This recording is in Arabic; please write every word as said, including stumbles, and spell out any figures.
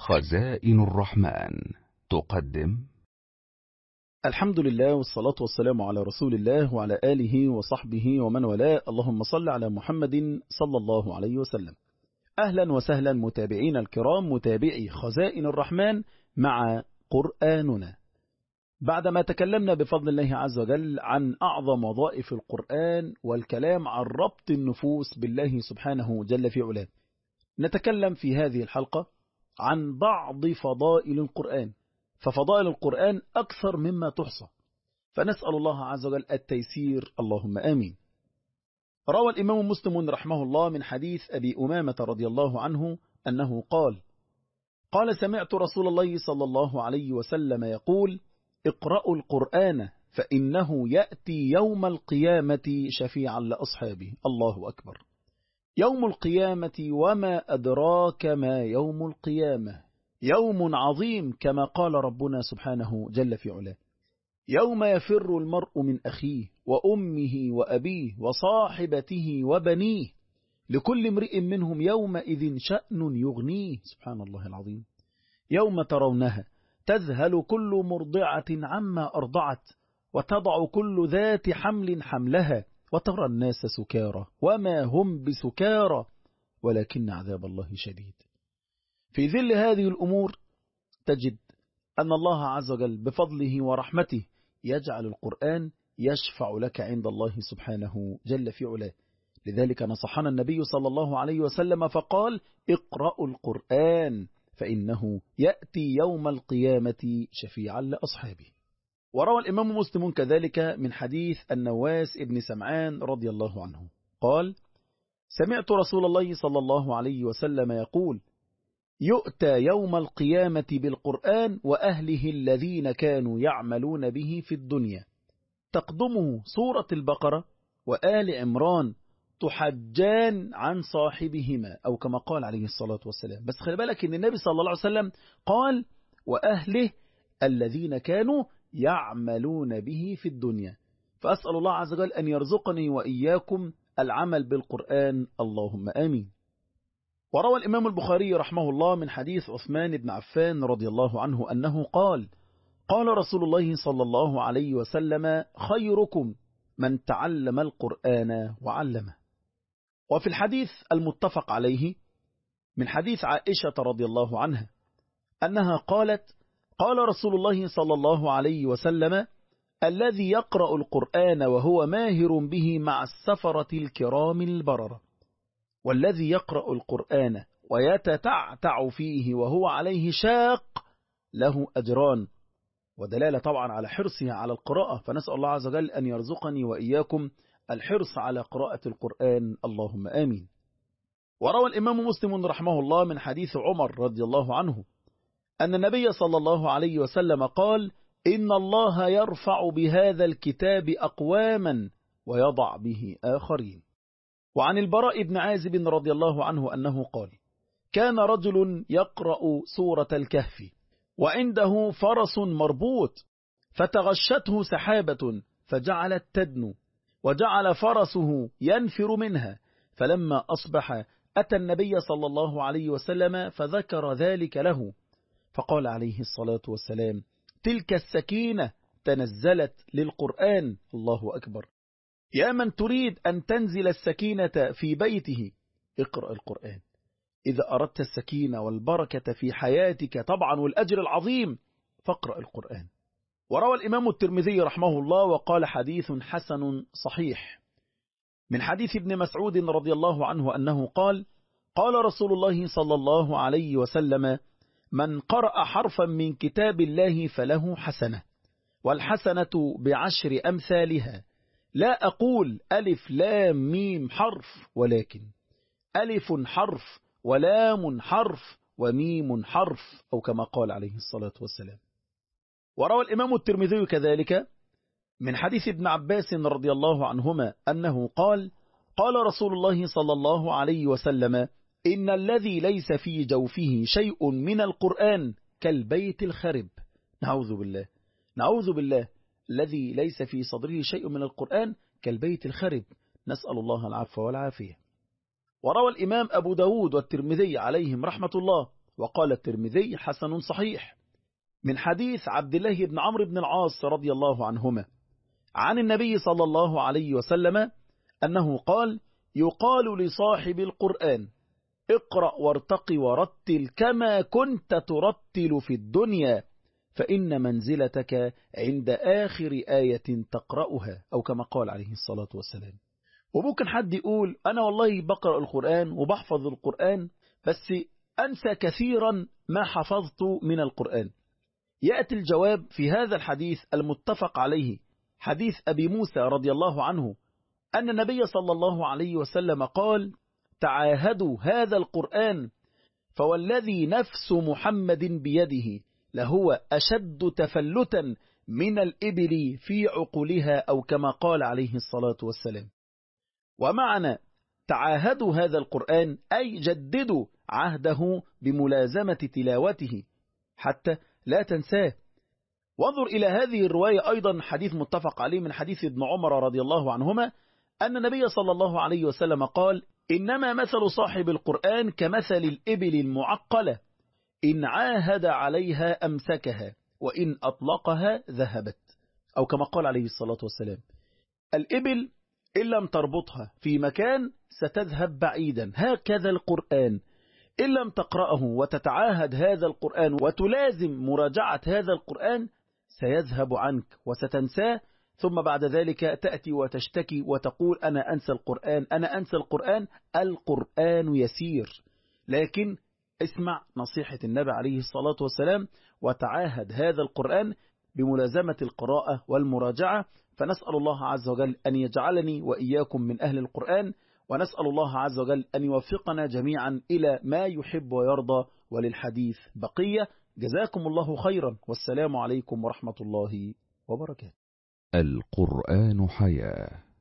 خزائن الرحمن تقدم. الحمد لله والصلاة والسلام على رسول الله وعلى آله وصحبه ومن والاه. اللهم صل على محمد صلى الله عليه وسلم. أهلا وسهلا متابعين الكرام، متابعي خزائن الرحمن مع قرآننا. بعدما تكلمنا بفضل الله عز وجل عن أعظم وظائف القرآن والكلام عن ربط النفوس بالله سبحانه جل في علاه، نتكلم في هذه الحلقة عن بعض فضائل القرآن، ففضائل القرآن أكثر مما تحصى، فنسأل الله عز وجل التيسير، اللهم آمين. روى الإمام مسلم رحمه الله من حديث أبي أمامة رضي الله عنه أنه قال قال سمعت رسول الله صلى الله عليه وسلم يقول: اقرأوا القرآن فإنه يأتي يوم القيامة شفيعا لأصحابه. الله أكبر. يوم القيامة وما أدراك ما يوم القيامة، يوم عظيم كما قال ربنا سبحانه جل في علاه: يوم يفر المرء من أخيه وأمه وأبيه وصاحبته وبنيه لكل امرئ منهم يومئذ شأن يغنيه. سبحان الله العظيم. يوم ترونها تذهل كل مرضعة عما أرضعت وتضع كل ذات حمل حملها وترى الناس سكارى وما هم بسكارى ولكن عذاب الله شديد. في ظل هذه الأمور تجد أن الله عز وجل بفضله ورحمته يجعل القرآن يشفع لك عند الله سبحانه جل في علاه. لذلك نصحنا النبي صلى الله عليه وسلم فقال: اقرأوا القرآن فإنه يأتي يوم القيامة شفيعا لأصحابه. وروى الإمام مسلم كذلك من حديث النواس ابن سمعان رضي الله عنه قال: سمعت رسول الله صلى الله عليه وسلم يقول: يؤتى يوم القيامة بالقرآن وأهله الذين كانوا يعملون به في الدنيا، تقدمه سورة البقرة وآل عمران تحجان عن صاحبهما، أو كما قال عليه الصلاة والسلام. بس خلي بالك أن النبي صلى الله عليه وسلم قال: وأهله الذين كانوا يعملون به في الدنيا. فأسأل الله عز وجل أن يرزقني وإياكم العمل بالقرآن، اللهم آمين. وروى الإمام البخاري رحمه الله من حديث عثمان بن عفان رضي الله عنه أنه قال: قال رسول الله صلى الله عليه وسلم: خيركم من تعلم القرآن وعلمه. وفي الحديث المتفق عليه من حديث عائشة رضي الله عنها أنها قالت: قال رسول الله صلى الله عليه وسلم: الذي يقرأ القرآن وهو ماهر به مع السفرة الكرام البررة، والذي يقرأ القرآن ويتتعتع فيه وهو عليه شاق له أجران. ودلالة طبعا على حرصها على القراءة، فنسأل الله عز وجل أن يرزقني وإياكم الحرص على قراءة القرآن، اللهم آمين. وروى الإمام مسلم رحمه الله من حديث عمر رضي الله عنه أن النبي صلى الله عليه وسلم قال: إن الله يرفع بهذا الكتاب أقواما ويضع به آخرين. وعن البراء بن عازب رضي الله عنه أنه قال: كان رجل يقرأ سورة الكهف وعنده فرس مربوط، فتغشته سحابة فجعلت تدنو وجعل فرسه ينفر منها، فلما أصبح أتى النبي صلى الله عليه وسلم فذكر ذلك له، فقال عليه الصلاة والسلام: تلك السكينة تنزلت للقرآن. الله أكبر. يا من تريد أن تنزل السكينة في بيته، اقرأ القرآن. إذا أردت السكينة والبركة في حياتك طبعا والأجر العظيم، فاقرأ القرآن. وروى الإمام الترمذي رحمه الله وقال: حديث حسن صحيح من حديث ابن مسعود رضي الله عنه أنه قال: قال رسول الله صلى الله عليه وسلم: من قرأ حرفا من كتاب الله فله حسنة، والحسنة بعشر أمثالها، لا أقول ألف لام ميم حرف، ولكن ألف حرف ولام حرف وميم حرف، أو كما قال عليه الصلاة والسلام. وروى الإمام الترمذي كذلك من حديث ابن عباس رضي الله عنهما أنه قال: قال رسول الله صلى الله عليه وسلم: إن الذي ليس في جوفه شيء من القرآن كالبيت الخرب. نعوذ بالله، نعوذ بالله. الذي ليس في صدره شيء من القرآن كالبيت الخرب، نسأل الله العفو والعافية. وروى الإمام أبو داود والترمذي عليهم رحمة الله وقال الترمذي حسن صحيح من حديث عبد الله بن عمرو بن العاص رضي الله عنهما عن النبي صلى الله عليه وسلم أنه قال: يقال لصاحب القرآن اقرأ وارتق ورتل كما كنت ترتل في الدنيا فإن منزلتك عند آخر آية تقرأها، أو كما قال عليه الصلاة والسلام. وممكن حد يقول: أنا والله بقرأ القرآن وبحفظ القرآن بس أنسى كثيرا ما حفظت من القرآن. يأتي الجواب في هذا الحديث المتفق عليه، حديث أبي موسى رضي الله عنه أن النبي صلى الله عليه وسلم قال: تعاهدوا هذا القرآن فوالذي نفس محمد بيده لهو أشد تفلتا من الإبل في عقلها، أو كما قال عليه الصلاة والسلام. ومعنى تعاهدوا هذا القرآن أي جددوا عهده بملازمة تلاوته حتى لا تنساه. وانظر إلى هذه الرواية أيضا حديث متفق عليه من حديث ابن عمر رضي الله عنهما أن النبي صلى الله عليه وسلم قال: إنما مثل صاحب القرآن كمثل الإبل المعقلة إن عاهد عليها أمسكها وإن أطلقها ذهبت، أو كما قال عليه الصلاة والسلام. الإبل إن لم تربطها في مكان ستذهب بعيدا، هكذا القرآن إن لم تقرأه وتتعاهد هذا القرآن وتلازم مراجعة هذا القرآن سيذهب عنك وستنساه، ثم بعد ذلك تأتي وتشتكي وتقول: أنا أنسى القرآن أنا أنسى القرآن. القرآن يسير، لكن اسمع نصيحة النبي عليه الصلاة والسلام وتعاهد هذا القرآن بملازمة القراءة والمراجعة. فنسأل الله عز وجل أن يجعلني وإياكم من أهل القرآن، ونسأل الله عز وجل أن يوفقنا جميعا إلى ما يحب ويرضى، وللحديث بقية. جزاكم الله خيرا، والسلام عليكم ورحمة الله وبركاته. القرآن حياة.